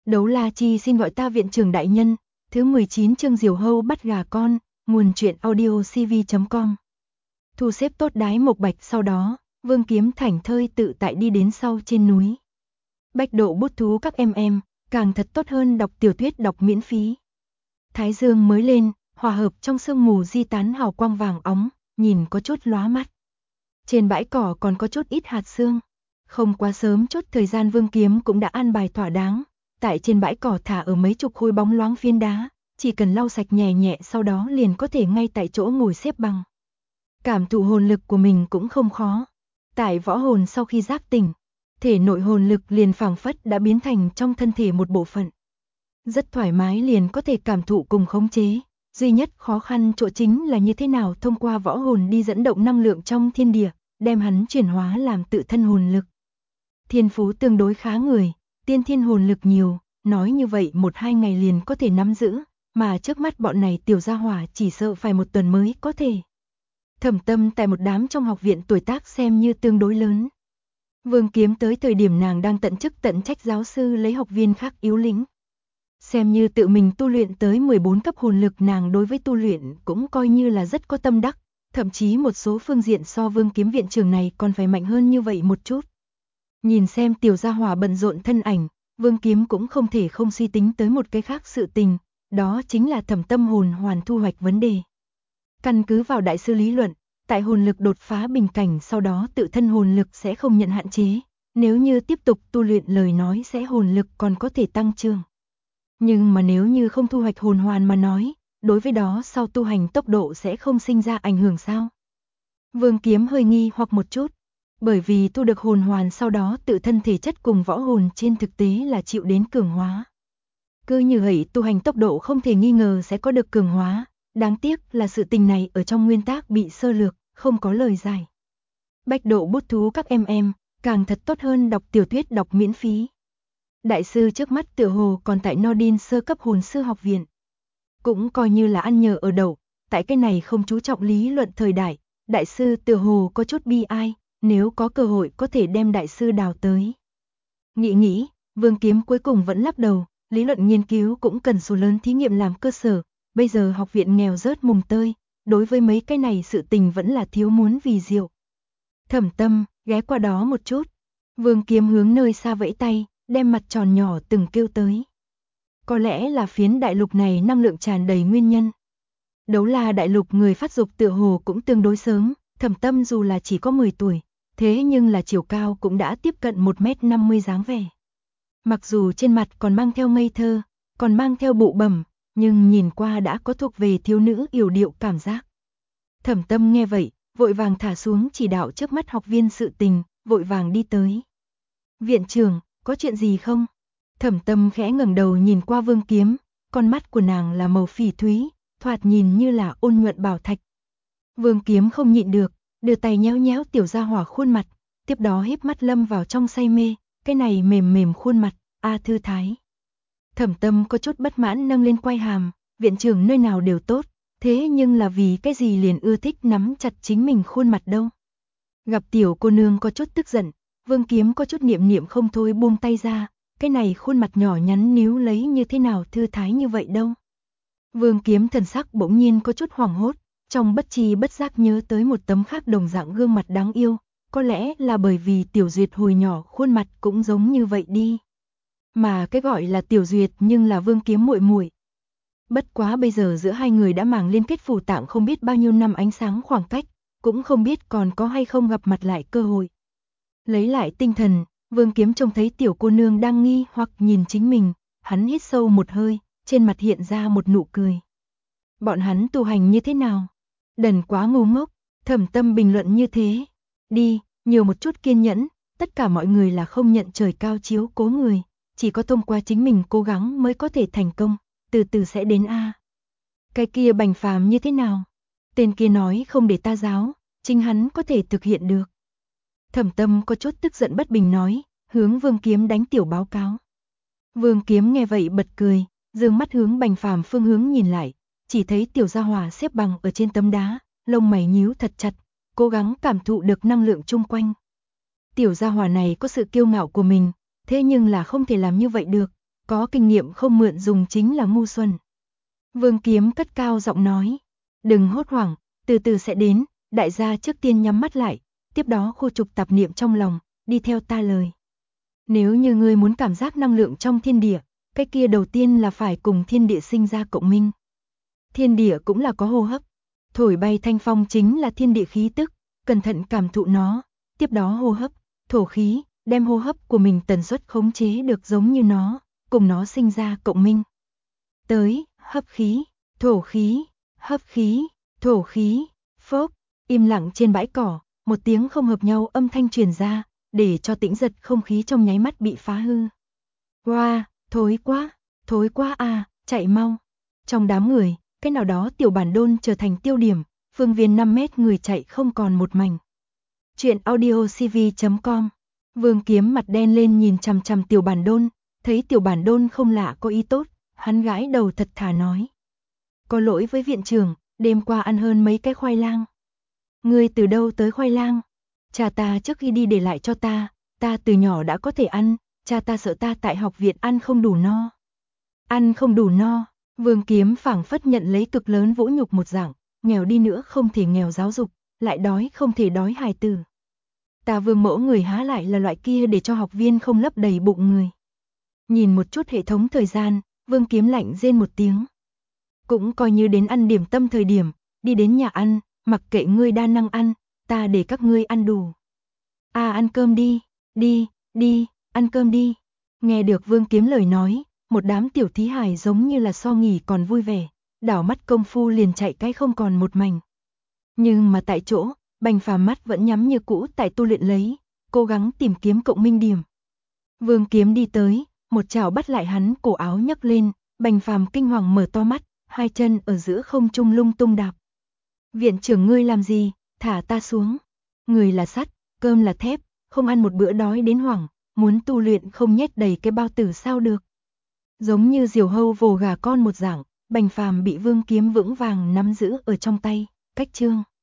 Đấu La Chi xin gọi ta viện trưởng đại nhân, thứ 19 chương Diều Hâu bắt gà con, nguồn truyện audio cv.com. Thu xếp tốt đái Mộc Bạch sau đó, Vương Kiếm thảnh thơi tự tại đi đến sau trên núi. Bách độ bút thú các em, càng thật tốt hơn đọc tiểu thuyết đọc miễn phí. Thái dương mới lên, hòa hợp trong sương mù di tán hào quang vàng óng, nhìn có chút lóa mắt. Trên bãi cỏ còn có chút ít hạt sương. Không quá sớm chốt thời gian, Vương Kiếm cũng đã an bài thỏa đáng. Tại trên bãi cỏ thả ở mấy chục khối bóng loáng phiến đá, chỉ cần lau sạch nhẹ nhẹ sau đó liền có thể ngay tại chỗ ngồi xếp bằng. Cảm thụ hồn lực của mình cũng không khó. Tại võ hồn sau khi giác tỉnh, thể nội hồn lực liền phảng phất đã biến thành trong thân thể một bộ phận. Rất thoải mái liền có thể cảm thụ cùng khống chế. Duy nhất khó khăn chỗ chính là như thế nào thông qua võ hồn đi dẫn động năng lượng trong thiên địa, đem hắn chuyển hóa làm tự thân hồn lực. Thiên phú tương đối khá người, tiên thiên hồn lực nhiều, nói như vậy 1-2 ngày liền có thể nắm giữ, mà trước mắt bọn này tiểu gia hỏa chỉ sợ phải 1 tuần mới có thể. Thẩm Tâm tại một đám trong học viện tuổi tác xem như tương đối lớn. Vương Kiếm tới thời điểm nàng đang tận chức tận trách giáo sư lấy học viên khác yếu lĩnh. Xem như tự mình tu luyện tới 14 cấp hồn lực, nàng đối với tu luyện cũng coi như là rất có tâm đắc, thậm chí một số phương diện so Vương Kiếm viện trưởng này còn phải mạnh hơn như vậy một chút. Nhìn xem tiểu gia hỏa bận rộn thân ảnh, Vương Kiếm cũng không thể không suy tính tới một cái khác sự tình, đó chính là Thẩm Tâm hồn hoàn thu hoạch vấn đề. Căn cứ vào đại sư lý luận, tại hồn lực đột phá bình cảnh sau đó tự thân hồn lực sẽ không nhận hạn chế, nếu như tiếp tục tu luyện lời nói sẽ hồn lực còn có thể tăng trưởng. Nhưng mà nếu như không thu hoạch hồn hoàn mà nói, đối với đó sau tu hành tốc độ sẽ không sinh ra ảnh hưởng sao? Vương Kiếm hơi nghi hoặc một chút, bởi vì thu được hồn hoàn sau đó tự thân thể chất cùng võ hồn trên thực tế là chịu đến cường hóa. Cứ như vậy tu hành tốc độ không thể nghi ngờ sẽ có được cường hóa, đáng tiếc là sự tình này ở trong nguyên tắc bị sơ lược, không có lời giải. Bách độ bút thú các em, càng thật tốt hơn đọc tiểu thuyết đọc miễn phí. Đại sư trước mắt tựa hồ còn tại Nordin sơ cấp hồn sư học viện. Cũng coi như là ăn nhờ ở đậu, tại cái này không chú trọng lý luận thời đại, đại sư tựa hồ có chút bi ai, nếu có cơ hội có thể đem đại sư đào tới. Nghĩ, Vương Kiếm cuối cùng vẫn lắc đầu, lý luận nghiên cứu cũng cần số lớn thí nghiệm làm cơ sở, bây giờ học viện nghèo rớt mùng tơi, đối với mấy cái này sự tình vẫn là thiếu muốn vì diệu. Thẩm Tâm, ghé qua đó một chút. Vương Kiếm hướng nơi xa vẫy tay, đem mặt tròn nhỏ từng kêu tới. Có lẽ là phiến đại lục này năng lượng tràn đầy nguyên nhân. Đấu La đại lục người phát dục tựa hồ cũng tương đối sớm, Thẩm Tâm dù là chỉ có 10 tuổi, thế nhưng là chiều cao cũng đã tiếp cận 1m50 dáng vẻ. Mặc dù trên mặt còn mang theo ngây thơ, còn mang theo bụ bẩm, nhưng nhìn qua đã có thuộc về thiếu nữ yểu điệu cảm giác. Thẩm Tâm nghe vậy, vội vàng thả xuống chỉ đạo trước mắt học viên sự tình, vội vàng đi tới. Viện trưởng, có chuyện gì không? Thẩm Tâm khẽ ngẩng đầu nhìn qua Vương Kiếm, con mắt của nàng là màu phỉ thúy, thoạt nhìn như là ôn nhuận bảo thạch. Vương Kiếm không nhịn được, đưa tay nhéo nhéo tiểu gia hỏa khuôn mặt, tiếp đó híp mắt lâm vào trong say mê, cái này mềm mềm khuôn mặt, thư thái. Thẩm Tâm có chút bất mãn nâng lên quai hàm, viện trưởng nơi nào đều tốt, thế nhưng là vì cái gì liền ưa thích nắm chặt chính mình khuôn mặt đâu. Gặp tiểu cô nương có chút tức giận, Vương Kiếm có chút niệm không thôi buông tay ra, cái này khuôn mặt nhỏ nhắn níu lấy như thế nào thư thái như vậy đâu. Vương Kiếm thần sắc bỗng nhiên có chút hoảng hốt, trong bất tri bất giác nhớ tới một tấm khác đồng dạng gương mặt đáng yêu, có lẽ là bởi vì Tiểu Duyệt hồi nhỏ khuôn mặt cũng giống như vậy đi. Mà cái gọi là Tiểu Duyệt nhưng là Vương Kiếm muội muội. Bất quá bây giờ giữa hai người đã màng liên kết phù tạng không biết bao nhiêu năm ánh sáng khoảng cách, cũng không biết còn có hay không gặp mặt lại cơ hội. Lấy lại tinh thần, Vương Kiếm trông thấy tiểu cô nương đang nghi hoặc nhìn chính mình, hắn hít sâu một hơi, trên mặt hiện ra một nụ cười. Bọn hắn tu hành như thế nào? Đần quá ngu ngốc, Thẩm Tâm bình luận như thế. Đi, nhiều một chút kiên nhẫn, tất cả mọi người là không nhận trời cao chiếu cố người, chỉ có thông qua chính mình cố gắng mới có thể thành công, từ từ sẽ đến a. Cái kia Bành Phàm như thế nào? Tên kia nói không để ta giáo, chính hắn có thể thực hiện được. Thẩm Tâm có chút tức giận bất bình nói, hướng Vương Kiếm đánh tiểu báo cáo. Vương Kiếm nghe vậy bật cười, dương mắt hướng Bành Phàm phương hướng nhìn lại, chỉ thấy tiểu gia hỏa xếp bằng ở trên tấm đá, lông mày nhíu thật chặt, cố gắng cảm thụ được năng lượng chung quanh. Tiểu gia hỏa này có sự kiêu ngạo của mình, thế nhưng là không thể làm như vậy được, có kinh nghiệm không mượn dùng chính là ngu xuẩn. Vương Kiếm cất cao giọng nói, đừng hốt hoảng, từ từ sẽ đến, đại gia trước tiên nhắm mắt lại, tiếp đó khu trục tạp niệm trong lòng, đi theo ta lời. Nếu như ngươi muốn cảm giác năng lượng trong thiên địa, cái kia đầu tiên là phải cùng thiên địa sinh ra cộng minh. Thiên địa cũng là có hô hấp, thổi bay thanh phong chính là thiên địa khí tức, cẩn thận cảm thụ nó, tiếp đó hô hấp, thổ khí, đem hô hấp của mình tần suất khống chế được giống như nó, cùng nó sinh ra cộng minh. Tới, hấp khí, thổ khí, hấp khí, thổ khí, phốc, im lặng trên bãi cỏ, một tiếng không hợp nhau âm thanh truyền ra, để cho tĩnh giật không khí trong nháy mắt bị phá hư. Wow, thối quá à, chạy mau. Trong đám người, cái nào đó tiểu bản đôn trở thành tiêu điểm, phương viên 5 mét người chạy không còn một mảnh. Chuyện audiocv.com. Vương Kiếm mặt đen lên nhìn chằm chằm tiểu bản đôn, thấy tiểu bản đôn không lạ có ý tốt, hắn gãi đầu thật thà nói. Có lỗi với viện trưởng, đêm qua ăn hơn mấy cái khoai lang. Ngươi từ đâu tới khoai lang? Cha ta trước khi đi để lại cho ta từ nhỏ đã có thể ăn, cha ta sợ ta tại học viện ăn không đủ no. Ăn không đủ no, Vương Kiếm phảng phất nhận lấy cực lớn vũ nhục một dạng, nghèo đi nữa không thể nghèo giáo dục, lại đói không thể đói hài tử. Ta Vương mẫu người há lại là loại kia để cho học viên không lấp đầy bụng người. Nhìn một chút hệ thống thời gian, Vương Kiếm lạnh rên một tiếng. Cũng coi như đến ăn điểm tâm thời điểm, đi đến nhà ăn, mặc kệ ngươi đa năng ăn, ta để các ngươi ăn đủ. À ăn cơm đi, đi, ăn cơm đi. Nghe được Vương Kiếm lời nói, một đám tiểu thí hài giống như là so nghỉ còn vui vẻ, đảo mắt công phu liền chạy cái không còn một mảnh. Nhưng mà tại chỗ, Bành Phàm mắt vẫn nhắm như cũ tại tu luyện lấy, cố gắng tìm kiếm cộng minh điểm. Vương Kiếm đi tới, một chảo bắt lại hắn cổ áo nhấc lên, Bành Phàm kinh hoàng mở to mắt, hai chân ở giữa không trung lung tung đạp. Viện trưởng ngươi làm gì, thả ta xuống. Người là sắt, cơm là thép, không ăn một bữa đói đến hoảng, muốn tu luyện không nhét đầy cái bao tử sao được. Giống như diều hâu vồ gà con một dạng, Bành Phàm bị Vương Kiếm vững vàng nắm giữ ở trong tay, cách chương.